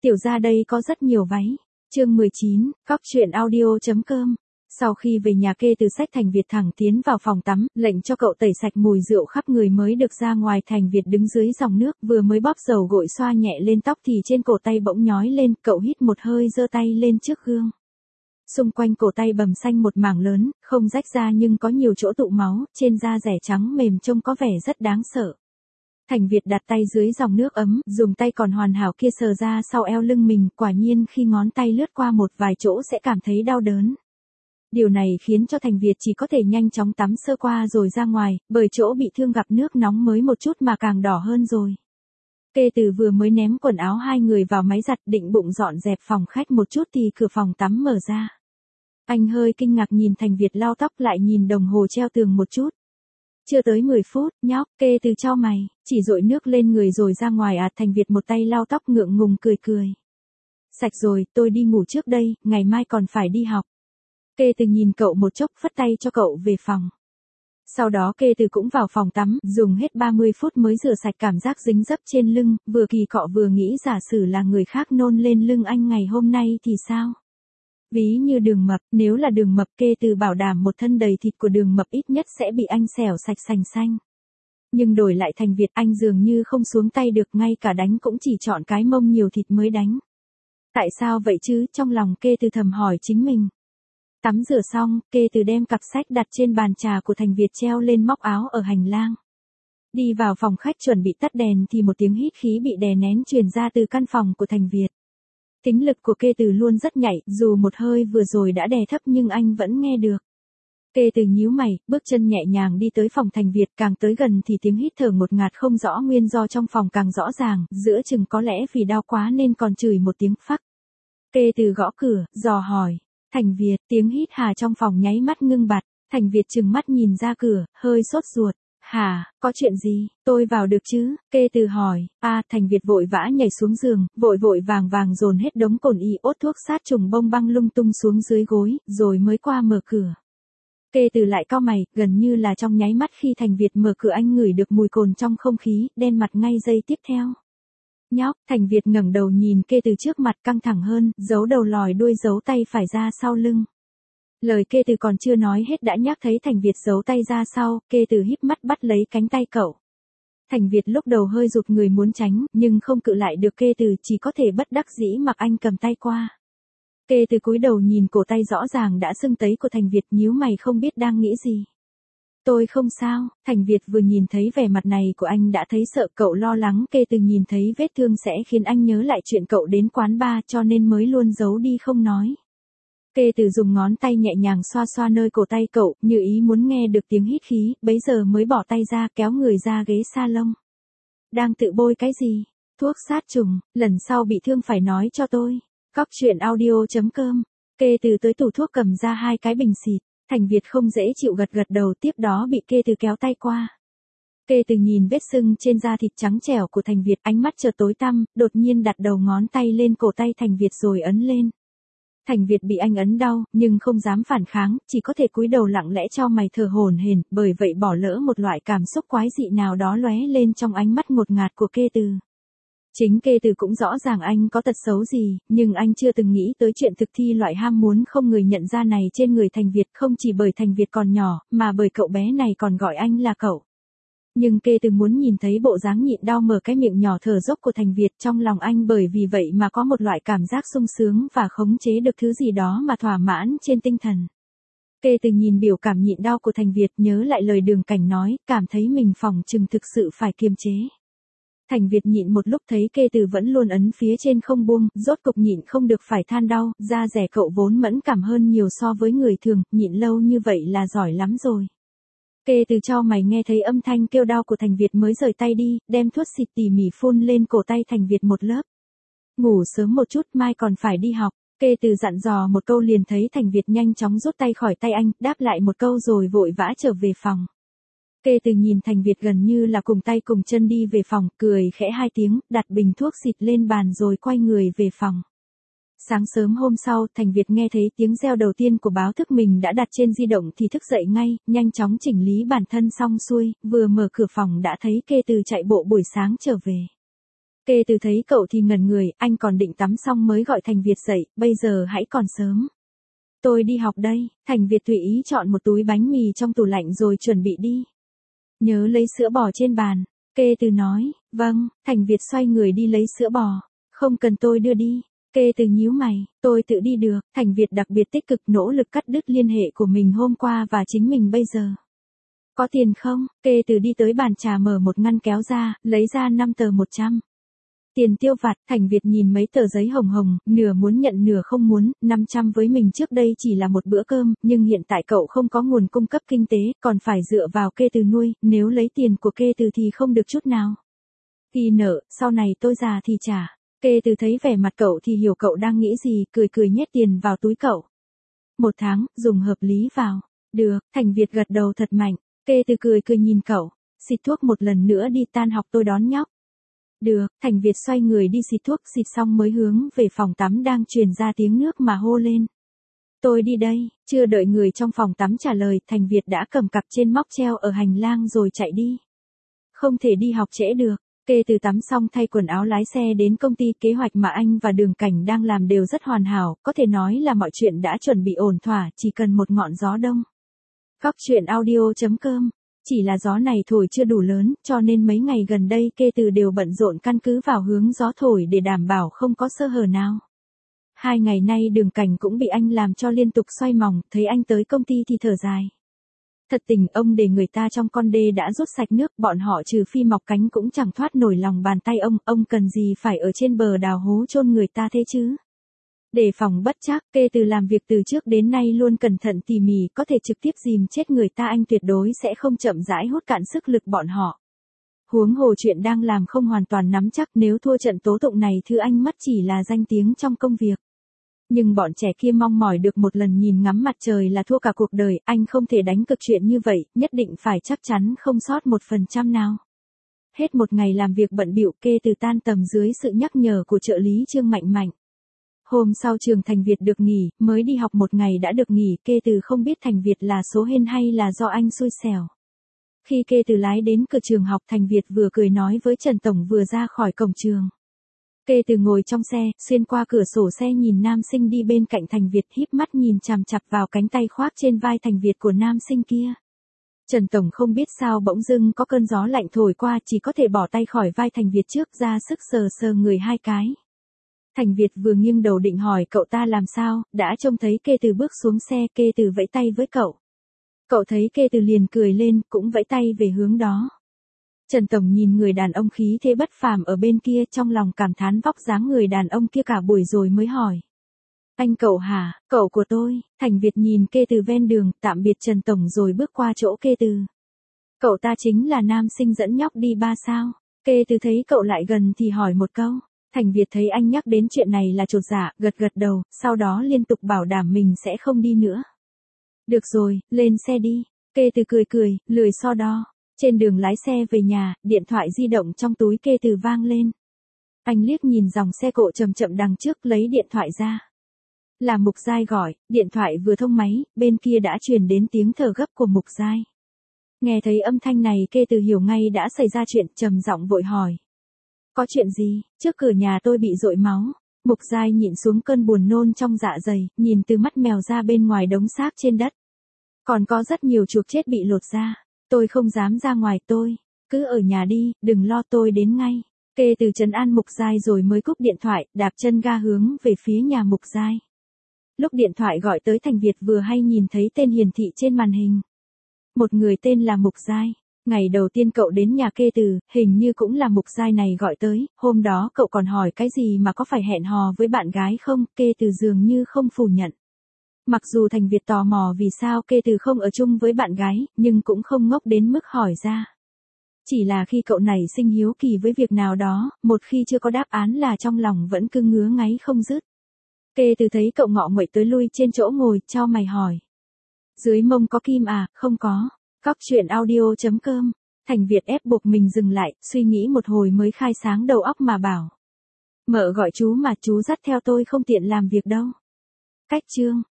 Tiểu ra đây có rất nhiều váy. Chương 19, Cóc truyện audio.com. Sau khi về nhà Kê Từ xách Thành Việt thẳng tiến vào phòng tắm, lệnh cho cậu tẩy sạch mùi rượu khắp người mới được ra ngoài. Thành Việt đứng dưới dòng nước, vừa mới bóp dầu gội xoa nhẹ lên tóc thì trên cổ tay bỗng nhói lên, cậu hít một hơi giơ tay lên trước gương. Xung quanh cổ tay bầm xanh một mảng lớn, không rách ra nhưng có nhiều chỗ tụ máu, trên da rẻ trắng mềm trông có vẻ rất đáng sợ. Thành Việt đặt tay dưới dòng nước ấm, dùng tay còn hoàn hảo kia sờ ra sau eo lưng mình, quả nhiên khi ngón tay lướt qua một vài chỗ sẽ cảm thấy đau đớn. Điều này khiến cho Thành Việt chỉ có thể nhanh chóng tắm sơ qua rồi ra ngoài, bởi chỗ bị thương gặp nước nóng mới một chút mà càng đỏ hơn rồi. Kê Từ vừa mới ném quần áo hai người vào máy giặt định bụng dọn dẹp phòng khách một chút thì cửa phòng tắm mở ra. Anh hơi kinh ngạc nhìn Thành Việt lau tóc lại nhìn đồng hồ treo tường một chút. Chưa tới 10 phút, nhóc. Kê Từ chau mày, chỉ dội nước lên người rồi ra ngoài à? Thành Việt một tay lau tóc ngượng ngùng cười cười. Sạch rồi, tôi đi ngủ trước đây, ngày mai còn phải đi học. Kê Từ nhìn cậu một chốc phất tay cho cậu về phòng. Sau đó Kê Từ cũng vào phòng tắm, dùng hết 30 phút mới rửa sạch cảm giác dính dấp trên lưng, vừa kỳ cọ vừa nghĩ giả sử là người khác nôn lên lưng anh ngày hôm nay thì sao? Ví như Đường Mập, nếu là Đường Mập Kê Từ bảo đảm một thân đầy thịt của Đường Mập ít nhất sẽ bị anh xẻo sạch sành xanh. Nhưng đổi lại Thành Việt anh dường như không xuống tay được, ngay cả đánh cũng chỉ chọn cái mông nhiều thịt mới đánh. Tại sao vậy chứ? Trong lòng Kê Từ thầm hỏi chính mình. Tắm rửa xong, Kê Từ đem cặp sách đặt trên bàn trà của Thành Việt treo lên móc áo ở hành lang. Đi vào phòng khách chuẩn bị tắt đèn thì một tiếng hít khí bị đè nén truyền ra từ căn phòng của Thành Việt. Thính lực của Kê Từ luôn rất nhạy, dù một hơi vừa rồi đã đè thấp nhưng anh vẫn nghe được. Kê Từ nhíu mày, bước chân nhẹ nhàng đi tới phòng Thành Việt, càng tới gần thì tiếng hít thở ngột ngạt không rõ nguyên do trong phòng càng rõ ràng, giữa chừng có lẽ vì đau quá nên còn chửi một tiếng phắc. Kê Từ gõ cửa, dò hỏi. Thành Việt, tiếng hít hà trong phòng nháy mắt ngưng bặt. Thành Việt trừng mắt nhìn ra cửa, hơi sốt ruột. Hả, có chuyện gì? Tôi vào được chứ? Kê Từ hỏi. Thành Việt vội vã nhảy xuống giường, vội vàng dồn hết đống cồn iốt thuốc sát trùng bông băng lung tung xuống dưới gối, rồi mới qua mở cửa. Kê Từ lại cau mày, gần như là trong nháy mắt khi Thành Việt mở cửa anh ngửi được mùi cồn trong không khí, đen mặt ngay giây tiếp theo. Nhóc. Thành Việt ngẩng đầu nhìn Kê Từ trước mặt căng thẳng hơn, giấu đầu lòi đuôi giấu tay phải ra sau lưng. Lời Kê Từ còn chưa nói hết đã nhắc thấy Thành Việt giấu tay ra sau, Kê Từ híp mắt bắt lấy cánh tay cậu. Thành Việt lúc đầu hơi rụt người muốn tránh, nhưng không cự lại được Kê Từ, chỉ có thể bất đắc dĩ mặc anh cầm tay qua. Kê Từ cúi đầu nhìn cổ tay rõ ràng đã sưng tấy của Thành Việt, nhíu mày không biết đang nghĩ gì. Tôi không sao. Thành Việt vừa nhìn thấy vẻ mặt này của anh đã thấy sợ, cậu lo lắng Kê Từ nhìn thấy vết thương sẽ khiến anh nhớ lại chuyện cậu đến quán bar cho nên mới luôn giấu đi không nói. Kê Từ dùng ngón tay nhẹ nhàng xoa xoa nơi cổ tay cậu, như ý muốn nghe được tiếng hít khí, bấy giờ mới bỏ tay ra kéo người ra ghế salon. Đang tự bôi cái gì? Thuốc sát trùng, lần sau bị thương phải nói cho tôi. Cóc truyện audio.com. Kê Từ tới tủ thuốc cầm ra 2 cái bình xịt. Thành Việt không dễ chịu gật gật đầu, tiếp đó bị Kê Từ kéo tay qua. Kê Từ nhìn vết sưng trên da thịt trắng trẻo của Thành Việt, ánh mắt chợt tối tăm, đột nhiên đặt đầu ngón tay lên cổ tay Thành Việt rồi ấn lên. Thành Việt bị anh ấn đau, nhưng không dám phản kháng, chỉ có thể cúi đầu lặng lẽ cho mày thở hổn hển, bởi vậy bỏ lỡ một loại cảm xúc quái dị nào đó lóe lên trong ánh mắt ngột ngạt của Kê Từ. Chính Kê Từ cũng rõ ràng anh có tật xấu gì, nhưng anh chưa từng nghĩ tới chuyện thực thi loại ham muốn không người nhận ra này trên người Thành Việt, không chỉ bởi Thành Việt còn nhỏ, mà bởi cậu bé này còn gọi anh là cậu. Nhưng Kê Từ muốn nhìn thấy bộ dáng nhịn đau mở cái miệng nhỏ thở dốc của Thành Việt, trong lòng anh bởi vì vậy mà có một loại cảm giác sung sướng và khống chế được thứ gì đó mà thỏa mãn trên tinh thần. Kê Từ nhìn biểu cảm nhịn đau của Thành Việt, nhớ lại lời Đường Cảnh nói, cảm thấy mình phỏng chừng thực sự phải kiềm chế. Thành Việt nhịn một lúc thấy Kê Từ vẫn luôn ấn phía trên không buông, rốt cục nhịn không được phải than đau, da dẻ cậu vốn mẫn cảm hơn nhiều so với người thường, nhịn lâu như vậy là giỏi lắm rồi. Kê Từ cho mày nghe thấy âm thanh kêu đau của Thành Việt mới rời tay đi, đem thuốc xịt tỉ mỉ phun lên cổ tay Thành Việt một lớp. Ngủ sớm một chút, mai còn phải đi học. Kê Từ dặn dò một câu liền thấy Thành Việt nhanh chóng rút tay khỏi tay anh, đáp lại một câu rồi vội vã trở về phòng. Kê Từ nhìn Thành Việt gần như là cùng tay cùng chân đi về phòng, cười khẽ 2 tiếng, đặt bình thuốc xịt lên bàn rồi quay người về phòng. Sáng sớm hôm sau, Thành Việt nghe thấy tiếng reo đầu tiên của báo thức mình đã đặt trên di động thì thức dậy ngay, nhanh chóng chỉnh lý bản thân xong xuôi, vừa mở cửa phòng đã thấy Kê Từ chạy bộ buổi sáng trở về. Kê Từ thấy cậu thì ngẩn người, anh còn định tắm xong mới gọi Thành Việt dậy, bây giờ hãy còn sớm. Tôi đi học đây, Thành Việt tùy ý chọn một túi bánh mì trong tủ lạnh rồi chuẩn bị đi. Nhớ lấy sữa bò trên bàn. Kê Từ nói, vâng, Thành Việt xoay người đi lấy sữa bò. Không cần tôi đưa đi. Kê Từ nhíu mày, tôi tự đi được. Thành Việt đặc biệt tích cực nỗ lực cắt đứt liên hệ của mình hôm qua và chính mình bây giờ. Có tiền không? Kê Từ đi tới bàn trà mở một ngăn kéo ra, lấy ra 5 tờ 100. Tiền tiêu vặt. Thành Việt nhìn mấy tờ giấy hồng hồng, nửa muốn nhận nửa không muốn, 500 với mình trước đây chỉ là một bữa cơm, nhưng hiện tại cậu không có nguồn cung cấp kinh tế, còn phải dựa vào Kê Từ nuôi, nếu lấy tiền của Kê Từ thì không được chút nào. Ghi nợ, sau này tôi già thì trả. Kê Từ thấy vẻ mặt cậu thì hiểu cậu đang nghĩ gì, cười cười nhét tiền vào túi cậu. 1 tháng, dùng hợp lý vào. Được, Thành Việt gật đầu thật mạnh. Kê Từ cười cười nhìn cậu. Xịt thuốc một lần nữa đi, tan học tôi đón nhóc. Được, Thành Việt xoay người đi xịt thuốc, xịt xong mới hướng về phòng tắm đang truyền ra tiếng nước mà hô lên. Tôi đi đây. Chưa đợi người trong phòng tắm trả lời, Thành Việt đã cầm cặp trên móc treo ở hành lang rồi chạy đi. Không thể đi học trễ được. Kê Từ tắm xong thay quần áo lái xe đến công ty, kế hoạch mà anh và Đường Cảnh đang làm đều rất hoàn hảo, có thể nói là mọi chuyện đã chuẩn bị ổn thỏa, chỉ cần một ngọn gió đông. Góc truyện audio.com. Chỉ là gió này thổi chưa đủ lớn, cho nên mấy ngày gần đây Kê Từ đều bận rộn căn cứ vào hướng gió thổi để đảm bảo không có sơ hở nào. 2 ngày nay Đường Cảnh cũng bị anh làm cho liên tục xoay mòng, thấy anh tới công ty thì thở dài. Thật tình ông để người ta trong con đê đã rút sạch nước, bọn họ trừ phi mọc cánh cũng chẳng thoát nổi lòng bàn tay ông cần gì phải ở trên bờ đào hố chôn người ta thế chứ. Đề phòng bất trắc, Kê Từ làm việc từ trước đến nay luôn cẩn thận tỉ mỉ, có thể trực tiếp dìm chết người ta anh tuyệt đối sẽ không chậm rãi hút cạn sức lực bọn họ. Huống hồ chuyện đang làm không hoàn toàn nắm chắc, nếu thua trận tố tụng này thứ anh mất chỉ là danh tiếng trong công việc. Nhưng bọn trẻ kia mong mỏi được một lần nhìn ngắm mặt trời là thua cả cuộc đời, anh không thể đánh cực chuyện như vậy, nhất định phải chắc chắn không sót 1% nào. Hết một ngày làm việc bận bịu, Kê Từ tan tầm dưới sự nhắc nhở của trợ lý Trương Mạnh Mạnh. Hôm sau trường Thành Việt được nghỉ, mới đi học một ngày đã được nghỉ, Kê Từ không biết Thành Việt là số hên hay là do anh xui xẻo. Khi Kê Từ lái đến cửa trường học, Thành Việt vừa cười nói với Trần Tổng vừa ra khỏi cổng trường. Kê Từ ngồi trong xe, xuyên qua cửa sổ xe nhìn nam sinh đi bên cạnh Thành Việt, híp mắt nhìn chằm chằm vào cánh tay khoác trên vai Thành Việt của nam sinh kia. Trần Tổng không biết sao bỗng dưng có cơn gió lạnh thổi qua, chỉ có thể bỏ tay khỏi vai Thành Việt trước ra sức sờ sờ người 2 cái. Thành Việt vừa nghiêng đầu định hỏi cậu ta làm sao, đã trông thấy Kê Từ bước xuống xe, Kê Từ vẫy tay với cậu. Cậu thấy Kê Từ liền cười lên, cũng vẫy tay về hướng đó. Trần Tổng nhìn người đàn ông khí thế bất phàm ở bên kia, trong lòng cảm thán vóc dáng người đàn ông kia cả buổi rồi mới hỏi. Anh cậu hả? Cậu của tôi. Thành Việt nhìn Kê Từ ven đường, tạm biệt Trần Tổng rồi bước qua chỗ Kê Từ. Cậu ta chính là nam sinh dẫn nhóc đi 3 sao. Kê Từ thấy cậu lại gần thì hỏi một câu. Thành Việt thấy anh nhắc đến chuyện này là chột dạ, gật gật đầu, sau đó liên tục bảo đảm mình sẽ không đi nữa. Được rồi, lên xe đi. Kê Từ cười cười, lười so đo. Trên đường lái xe về nhà, điện thoại di động trong túi Kê Từ vang lên. Anh liếc nhìn dòng xe cộ chậm chậm đằng trước, lấy điện thoại ra. Là Mục Giai gọi, điện thoại vừa thông máy, bên kia đã truyền đến tiếng thở gấp của Mục Giai. Nghe thấy âm thanh này Kê Từ hiểu ngay đã xảy ra chuyện, trầm giọng vội hỏi. Có chuyện gì? Trước cửa nhà tôi bị dội máu. Mục Giai nhịn xuống cơn buồn nôn trong dạ dày, nhìn từ mắt mèo ra bên ngoài đống xác trên đất. Còn có rất nhiều chuột chết bị lột ra. Tôi không dám ra ngoài, tôi cứ ở nhà đi, đừng lo, tôi đến ngay. Kê Từ trấn an Mục Giai rồi mới cúp điện thoại, đạp chân ga hướng về phía nhà Mục Giai. Lúc điện thoại gọi tới, Thành Việt vừa hay nhìn thấy tên hiển thị trên màn hình. Một người tên là Mục Giai. Ngày đầu tiên cậu đến nhà Kê Từ, hình như cũng là Mục Giai này gọi tới, hôm đó cậu còn hỏi cái gì mà có phải hẹn hò với bạn gái không, Kê Từ dường như không phủ nhận. Mặc dù Thành Việt tò mò vì sao Kê Từ không ở chung với bạn gái, nhưng cũng không ngốc đến mức hỏi ra. Chỉ là khi cậu nảy sinh hiếu kỳ với việc nào đó, một khi chưa có đáp án là trong lòng vẫn cứ ngứa ngáy không dứt. Kê Từ thấy cậu ngọ nguậy tới lui trên chỗ ngồi, chau mày hỏi. Dưới mông có kim à? Không có. Góc truyện audio.com. Thành Việt ép buộc mình dừng lại, suy nghĩ một hồi mới khai sáng đầu óc mà bảo. Mợ gọi chú mà chú dắt theo tôi không tiện làm việc đâu. Cách chương.